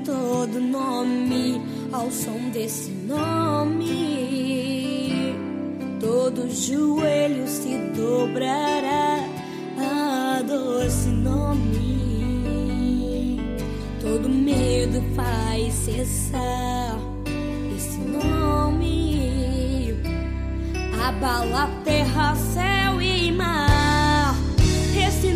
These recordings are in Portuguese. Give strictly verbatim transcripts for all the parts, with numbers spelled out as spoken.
todo nome, ao som desse nome, todo joelho se dobrará a doce nome. Todo medo faz cessar esse nome, abala terra, céu e mar. Esse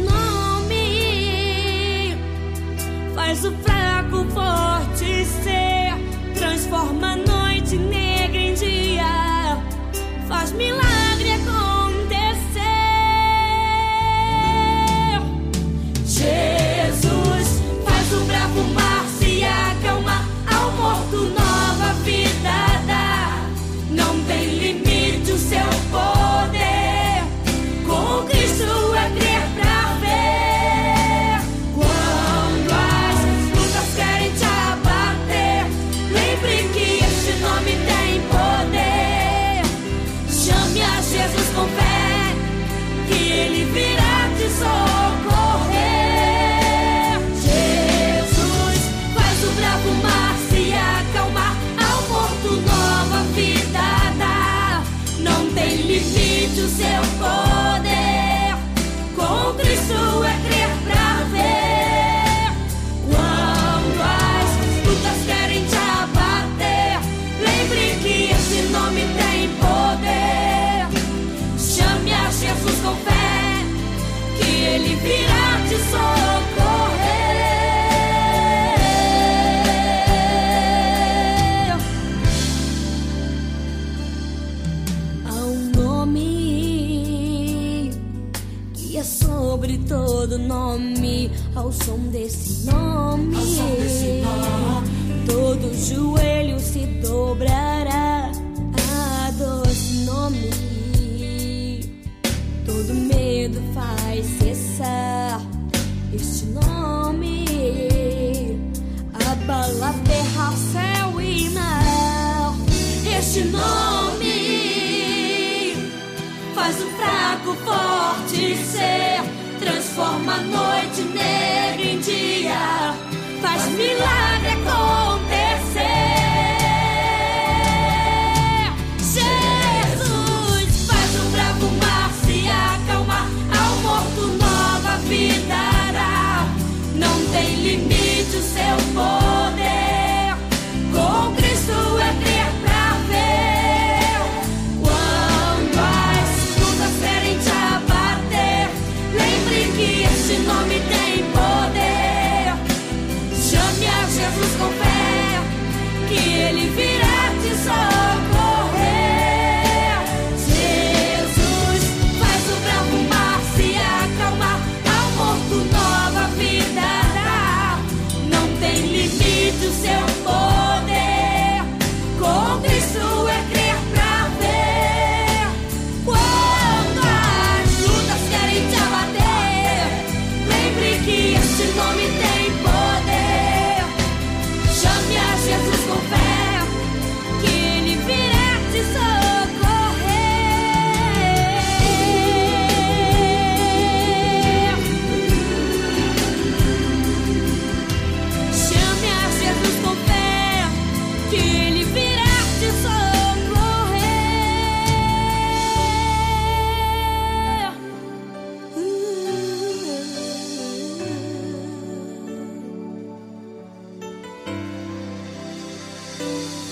nome faz o fraco forte ser, transforma a noite negra em dia, faz milagre acontecer. Jesus faz o bravo mar se acalmar, ao morto nova vida dá. Não tem limite o seu poder, com Cristo é crer pra ver. Quando as lutas querem te abater, lembre que este nome tem poder. Chame a Jesus com fé, que Ele virá te socorrer. Jesus faz o bravo mar se acalmar, ao morto nova vida dá. Não tem limite o seu poder, com Cristo é crer pra ver. Quando as lutas querem te abater, lembre que esse nome tem poder. Chame a Jesus com fé, que Ele virá te socorrer. Há um nome que é sobre todo nome, ao som desse nome, Ao som desse nome, todo joelho se dobrará a doce nome. Todo medo faz cessar este nome, abala terra, céu e mar. Este nome faz o fraco forte ser, transforma a noite negra em dia, faz milagre acontecer. Jesus faz o bravo mar se acalmar, ao morto nova vida dará. Não tem limite o seu poder, com Cristo é crer pra ver. Quando as lutas querem te abater, lembre que este nome tem poder. Chame a Jesus com fé, que Ele virá te socorrer. Jesus faz o bravo mar se acalmar, ao morto nova vida dá. Não tem limite o seu poder, com Cristo é crer pra ver. Quando as lutas querem te abater, lembre que este nome tem poder. Chame a Jesus com fé, que Ele virá te socorrer. Chame a Jesus com fé, que Ele virá te socorrer.